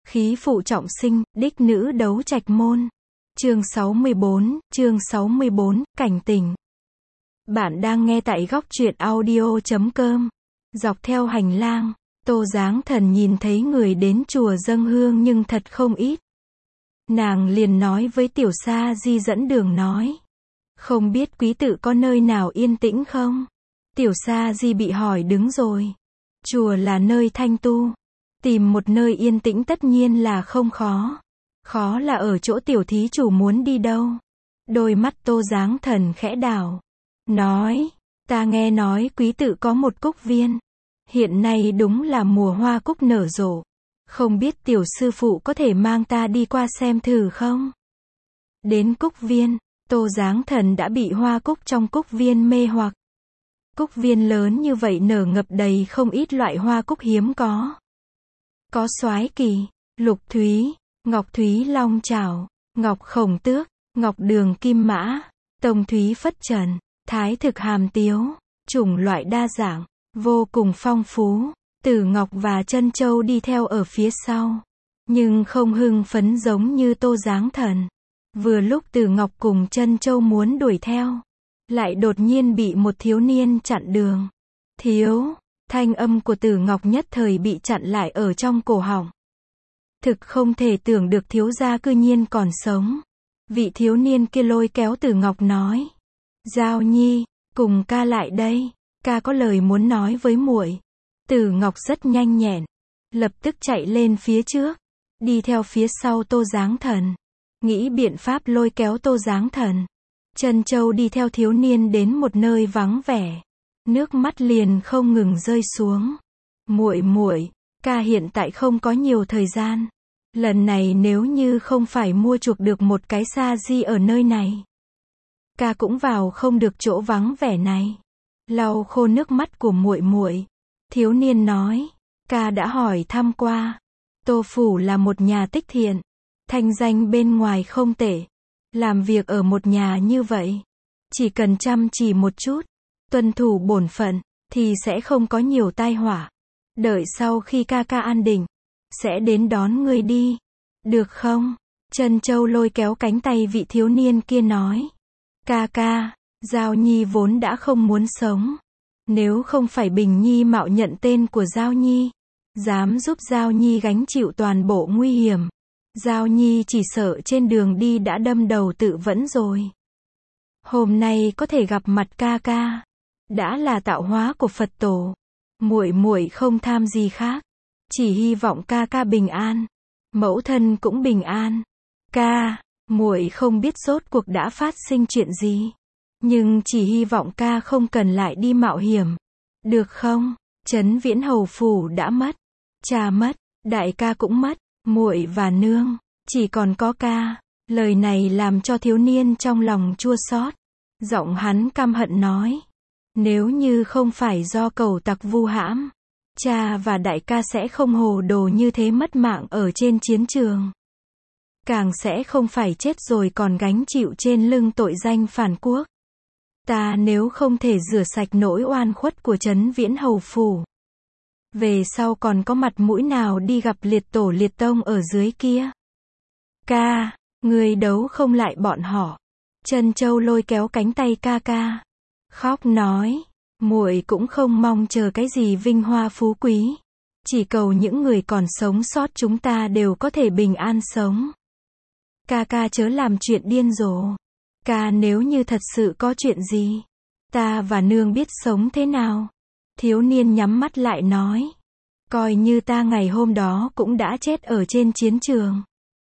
Khí phụ trọng sinh, đích nữ đấu trạch môn. Chương 64, cảnh tỉnh. Bạn đang nghe tại góc truyện audio.com. Dọc theo hành lang, Tô Giáng Thần nhìn thấy người đến chùa dâng hương nhưng thật không ít. Nàng liền nói với Tiểu Sa Di dẫn đường nói. Không biết quý tự có nơi nào yên tĩnh không? Tiểu Sa Di bị hỏi đứng rồi. Chùa là nơi thanh tu. Tìm một nơi yên tĩnh tất nhiên là không khó. Khó là ở chỗ tiểu thí chủ muốn đi đâu. Đôi mắt Tô Giáng Thần khẽ đảo. Nói, ta nghe nói quý tự có một cúc viên. Hiện nay đúng là mùa hoa cúc nở rộ. Không biết tiểu sư phụ có thể mang ta đi qua xem thử không? Đến cúc viên, Tô Giáng Thần đã bị hoa cúc trong cúc viên mê hoặc. Cúc viên lớn như vậy nở ngập đầy không ít loại hoa cúc hiếm có. Có Soái Kỳ, Lục Thúy, Ngọc Thúy Long Chảo, Ngọc Khổng Tước, Ngọc Đường Kim Mã, Tông Thúy Phất Trần, Thái Thực Hàm Tiếu, chủng loại đa dạng, vô cùng phong phú. Tử Ngọc và Trân Châu đi theo ở phía sau, nhưng không hưng phấn giống như Tô Giáng Thần. Vừa lúc Tử Ngọc cùng Trân Châu muốn đuổi theo, lại đột nhiên bị một thiếu niên chặn đường. Thiếu, thanh âm của Tử Ngọc nhất thời bị chặn lại ở trong cổ họng. Thực không thể tưởng được thiếu gia cư nhiên còn sống. Vị thiếu niên kia lôi kéo Tử Ngọc nói. Giao Nhi, cùng ca lại đây, ca có lời muốn nói với muội. Tử Ngọc rất nhanh nhẹn, lập tức chạy lên phía trước, đi theo phía sau Tô Giáng Thần, nghĩ biện pháp lôi kéo Tô Giáng Thần. Trân Châu đi theo thiếu niên đến một nơi vắng vẻ, nước mắt liền không ngừng rơi xuống. Muội, ca hiện tại không có nhiều thời gian. Lần này nếu như không phải mua chuộc được một cái sa di ở nơi này, ca cũng vào không được chỗ vắng vẻ này. Lau khô nước mắt của muội, thiếu niên nói, ca đã hỏi thăm qua. Tô phủ là một nhà tích thiện, thanh danh bên ngoài không tệ. Làm việc ở một nhà như vậy, chỉ cần chăm chỉ một chút, tuân thủ bổn phận, thì sẽ không có nhiều tai họa. Đợi sau khi ca an định, sẽ đến đón ngươi đi. Được không? Trân Châu lôi kéo cánh tay vị thiếu niên kia nói. Ca, Giao Nhi vốn đã không muốn sống. Nếu không phải Bình Nhi mạo nhận tên của Giao Nhi, dám giúp Giao Nhi gánh chịu toàn bộ nguy hiểm, Giao Nhi chỉ sợ trên đường đi đã đâm đầu tự vẫn rồi. Hôm nay có thể gặp mặt ca, đã là tạo hóa của Phật tổ. Muội không tham gì khác, chỉ hy vọng ca bình an, mẫu thân cũng bình an. Ca, muội không biết rốt cuộc đã phát sinh chuyện gì, nhưng chỉ hy vọng ca không cần lại đi mạo hiểm. Được không? Trấn Viễn hầu phủ đã mất, cha mất, đại ca cũng mất, muội và nương chỉ còn có ca. Lời này làm cho thiếu niên trong lòng chua xót. Giọng hắn căm hận nói, nếu như không phải do cẩu tặc vu hãm, cha và đại ca sẽ không hồ đồ như thế mất mạng ở trên chiến trường. Càng sẽ không phải chết rồi còn gánh chịu trên lưng tội danh phản quốc. Ta nếu không thể rửa sạch nỗi oan khuất của Trấn Viễn hầu phủ, về sau còn có mặt mũi nào đi gặp liệt tổ liệt tông ở dưới kia. Ca, người đấu không lại bọn họ. Trân Châu lôi kéo cánh tay ca, khóc nói, muội cũng không mong chờ cái gì vinh hoa phú quý, chỉ cầu những người còn sống sót chúng ta đều có thể bình an sống. Ca chớ làm chuyện điên rồ. Ca nếu như thật sự có chuyện gì, ta và nương biết sống thế nào? Thiếu niên nhắm mắt lại nói, coi như ta ngày hôm đó cũng đã chết ở trên chiến trường.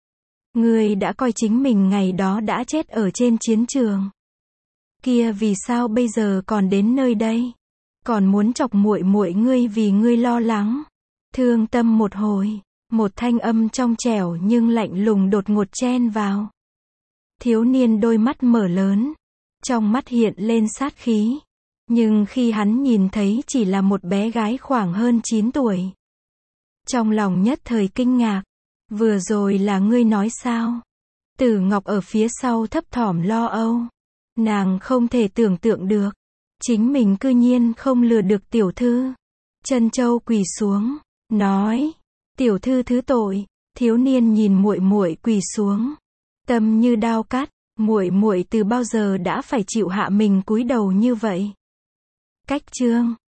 Ngươi đã coi chính mình ngày đó đã chết ở trên chiến trường. Kia vì sao bây giờ còn đến nơi đây? Còn muốn chọc muội ngươi vì ngươi lo lắng, thương tâm một hồi. Một thanh âm trong trẻo nhưng lạnh lùng đột ngột chen vào. Thiếu niên đôi mắt mở lớn, trong mắt hiện lên sát khí. Nhưng khi hắn nhìn thấy chỉ là một bé gái khoảng hơn 9 tuổi, trong lòng nhất thời kinh ngạc. Vừa rồi là ngươi nói sao? Tử Ngọc ở phía sau thấp thỏm lo âu. Nàng không thể tưởng tượng được, chính mình cư nhiên không lừa được tiểu thư. Trân Châu quỳ xuống, nói, tiểu thư thứ tội, Thiếu niên nhìn muội muội quỳ xuống, tâm như đao cắt, muội muội từ bao giờ đã phải chịu hạ mình cúi đầu như vậy? Cách chương